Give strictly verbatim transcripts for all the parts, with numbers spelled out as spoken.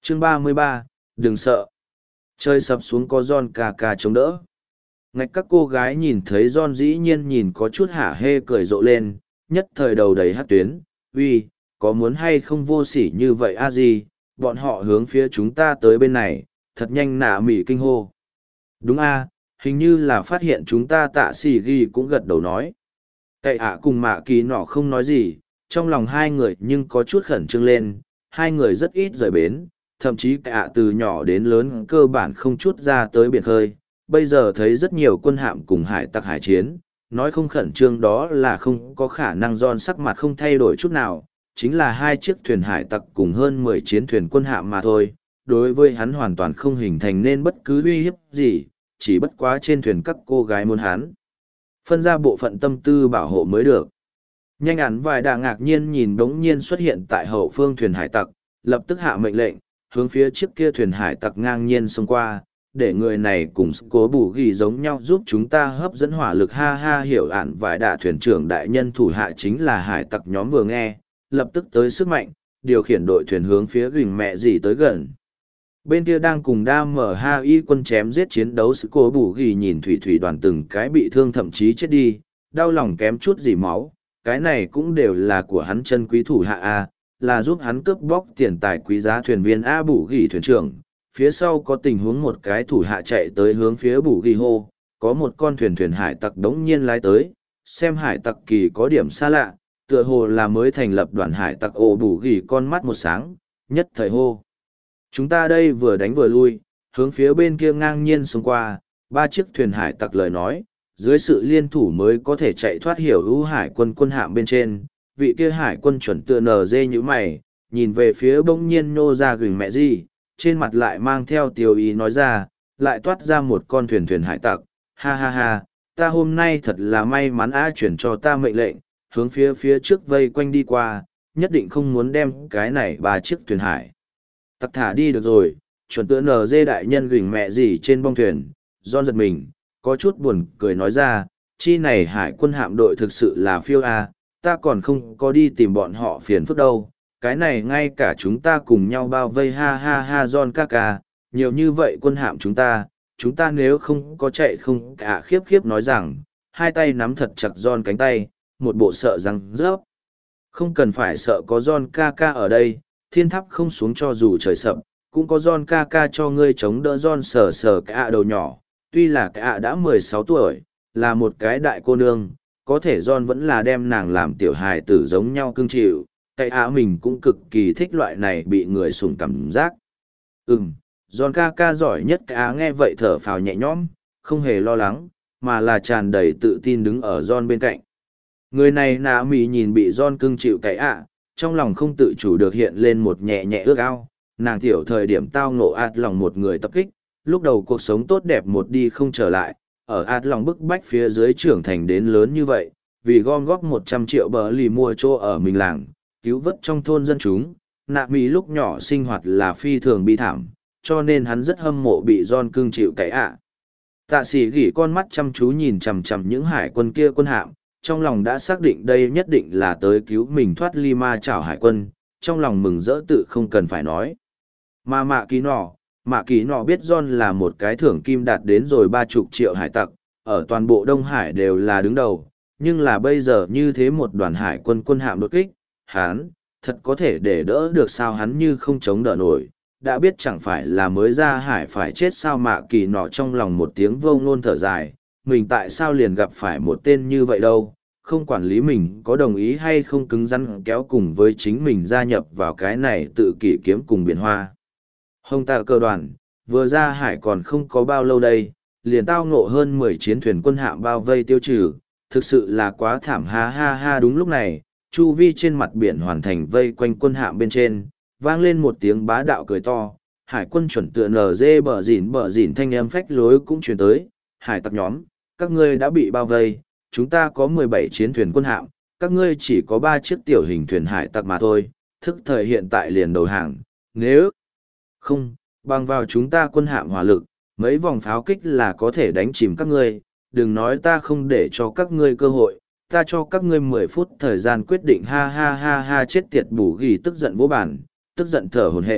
Chương ba mươi ba, đừng sợ. Chơi sập xuống có John ca ca chống đỡ. Ngạch các cô gái nhìn thấy John dĩ nhiên nhìn có chút hả hê cười rộ lên, nhất thời đầu đầy hát tuyến. Uy, có muốn hay không vô sỉ như vậy a gì, bọn họ hướng phía chúng ta tới bên này, thật nhanh nạ mỉ kinh hô. Đúng a, hình như là phát hiện chúng ta tạ xỉ ghi cũng gật đầu nói. Cậy ạ cùng mạ kỳ nọ không nói gì, trong lòng hai người nhưng có chút khẩn trương lên, hai người rất ít rời bến, thậm chí cậy ạ từ nhỏ đến lớn cơ bản không chút ra tới biển khơi, bây giờ thấy rất nhiều quân hạm cùng hải tặc hải chiến, nói không khẩn trương đó là không có khả năng Giòn sắc mặt không thay đổi chút nào, chính là hai chiếc thuyền hải tặc cùng hơn mười chiến thuyền quân hạm mà thôi, đối với hắn hoàn toàn không hình thành nên bất cứ uy hiếp gì, chỉ bất quá trên thuyền các cô gái muốn hắn phân ra bộ phận tâm tư bảo hộ mới được. Nhanh ắn vài đà ngạc nhiên nhìn đống nhiên xuất hiện tại hậu phương thuyền hải tặc, lập tức hạ mệnh lệnh, hướng phía chiếc kia thuyền hải tặc ngang nhiên xông qua, để người này cùng cố bù ghi giống nhau giúp chúng ta hấp dẫn hỏa lực ha ha hiểu ản vài đà thuyền trưởng đại nhân thủ hạ chính là hải tặc nhóm vừa nghe, lập tức tới sức mạnh, điều khiển đội thuyền hướng phía ghình mẹ gì tới gần. Bên kia đang cùng đa mở ha y quân chém giết chiến đấu sự cố bù ghi nhìn thủy thủy đoàn từng cái bị thương thậm chí chết đi, đau lòng kém chút gì máu, cái này cũng đều là của hắn chân quý thủ hạ A, là giúp hắn cướp bóc tiền tài quý giá thuyền viên A bù ghi thuyền trưởng. Phía sau có tình huống một cái thủ hạ chạy tới hướng phía bù ghi hô, có một con thuyền thuyền hải tặc đống nhiên lái tới, xem hải tặc kỳ có điểm xa lạ, tựa hồ là mới thành lập đoàn hải tặc ồ bù ghi con mắt một sáng, nhất thời hô. Chúng ta đây vừa đánh vừa lui, hướng phía bên kia ngang nhiên xông qua, ba chiếc thuyền hải tặc lời nói, dưới sự liên thủ mới có thể chạy thoát hiểu ưu hải quân quân hạm bên trên, vị kia hải quân chuẩn tựa nở dê như mày, nhìn về phía bỗng nhiên nô ra gửi mẹ gì, trên mặt lại mang theo tiêu ý nói ra, lại toát ra một con thuyền thuyền hải tặc, ha ha ha, ta hôm nay thật là may mắn á chuyển cho ta mệnh lệnh, hướng phía phía trước vây quanh đi qua, nhất định không muốn đem cái này ba chiếc thuyền hải tặc thả đi được rồi, chuẩn tựa nở dê đại nhân gửi mẹ gì trên bong thuyền, John giật mình, có chút buồn cười nói ra, chi này hải quân hạm đội thực sự là phiêu a, ta còn không có đi tìm bọn họ phiền phức đâu, cái này ngay cả chúng ta cùng nhau bao vây ha ha ha John ca ca, nhiều như vậy quân hạm chúng ta, chúng ta nếu không có chạy không cả khiếp khiếp nói rằng, hai tay nắm thật chặt John cánh tay, một bộ sợ răng rớp. Không cần phải sợ có John ca ca ở đây, thiên tháp không xuống cho dù trời sập, cũng có John ca ca cho ngươi chống đỡ John sờ sờ cái ạ đầu nhỏ, tuy là cái ạ đã mười sáu tuổi, là một cái đại cô nương, có thể John vẫn là đem nàng làm tiểu hài tử giống nhau cưng chịu, cái ạ mình cũng cực kỳ thích loại này bị người sủng cảm giác. Ừm, John ca ca giỏi nhất cái ạ nghe vậy thở phào nhẹ nhõm, không hề lo lắng, mà là tràn đầy tự tin đứng ở John bên cạnh. Người này nạ mì nhìn bị John cưng chịu cái ạ, trong lòng không tự chủ được hiện lên một nhẹ nhẹ ước ao, nàng tiểu thời điểm tao ngộ ạt lòng một người tập kích, lúc đầu cuộc sống tốt đẹp một đi không trở lại, ở ạt lòng bức bách phía dưới trưởng thành đến lớn như vậy, vì gom góp một trăm triệu bờ lì mua chỗ ở mình làng, cứu vớt trong thôn dân chúng, nạ mì lúc nhỏ sinh hoạt là phi thường bi thảm, cho nên hắn rất hâm mộ bị John cưng chịu cái ạ. Tạ sĩ gỉ con mắt chăm chú nhìn chằm chằm những hải quân kia quân hạm, trong lòng đã xác định đây nhất định là tới cứu mình thoát ly ma chảo hải quân, trong lòng mừng rỡ tự không cần phải nói. Mà mạ kỳ nọ, mạ kỳ nọ biết John là một cái thưởng kim đạt đến rồi ba chục triệu hải tặc, ở toàn bộ Đông Hải đều là đứng đầu, nhưng là bây giờ như thế một đoàn hải quân quân hạm đột kích, hắn, thật có thể để đỡ được sao hắn như không chống đỡ nổi, đã biết chẳng phải là mới ra hải phải chết sao mạ kỳ nọ trong lòng một tiếng vô ngôn thở dài, mình tại sao liền gặp phải một tên như vậy đâu, không quản lý mình có đồng ý hay không cứng rắn kéo cùng với chính mình gia nhập vào cái này tự kỷ kiếm cùng biển hoa. Hồng tạ cơ đoàn, vừa ra hải còn không có bao lâu đây, liền tao ngộ hơn mười chiến thuyền quân hạm bao vây tiêu trừ, thực sự là quá thảm ha ha ha đúng lúc này, chu vi trên mặt biển hoàn thành vây quanh quân hạm bên trên, vang lên một tiếng bá đạo cười to, hải quân chuẩn tựa nở dê bờ dỉn bờ dỉn thanh âm phách lối cũng truyền tới, hải tặc nhóm, các ngươi đã bị bao vây, chúng ta có mười bảy chiến thuyền quân hạm, các ngươi chỉ có ba chiếc tiểu hình thuyền hải tặc mà thôi, thức thời hiện tại liền đầu hàng, nếu không, bằng vào chúng ta quân hạm hỏa lực, mấy vòng pháo kích là có thể đánh chìm các ngươi, đừng nói ta không để cho các ngươi cơ hội, ta cho các ngươi mười phút thời gian quyết định ha ha ha ha chết tiệt bù ghi tức giận vô bản, tức giận thở hổn hển,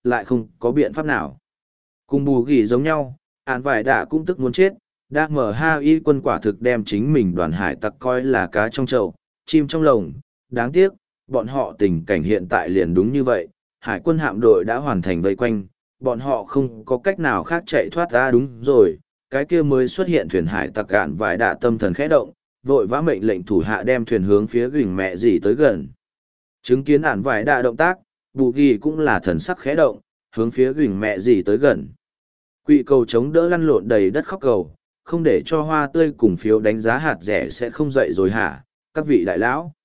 lại không có biện pháp nào. Cùng bù ghi giống nhau, ản vải đạ cũng tức muốn chết, đa mở ha y quân quả thực đem chính mình đoàn hải tặc coi là cá trong chậu, chim trong lồng. Đáng tiếc, bọn họ tình cảnh hiện tại liền đúng như vậy, hải quân hạm đội đã hoàn thành vây quanh, bọn họ không có cách nào khác chạy thoát ra. Đúng rồi, cái kia mới xuất hiện thuyền hải tặc ản vải đạ tâm thần khẽ động, vội vã mệnh lệnh thủ hạ đem thuyền hướng phía gửi mẹ dì tới gần. Chứng kiến ản vải đạ động tác, bù ghi cũng là thần sắc khẽ động, hướng phía gửi mẹ dì tới gần. Quỵ cầu chống đỡ lăn lộn đầy đất khóc cầu, không để cho hoa tươi cùng phiếu đánh giá hạt rẻ sẽ không dậy rồi hả, các vị đại lão.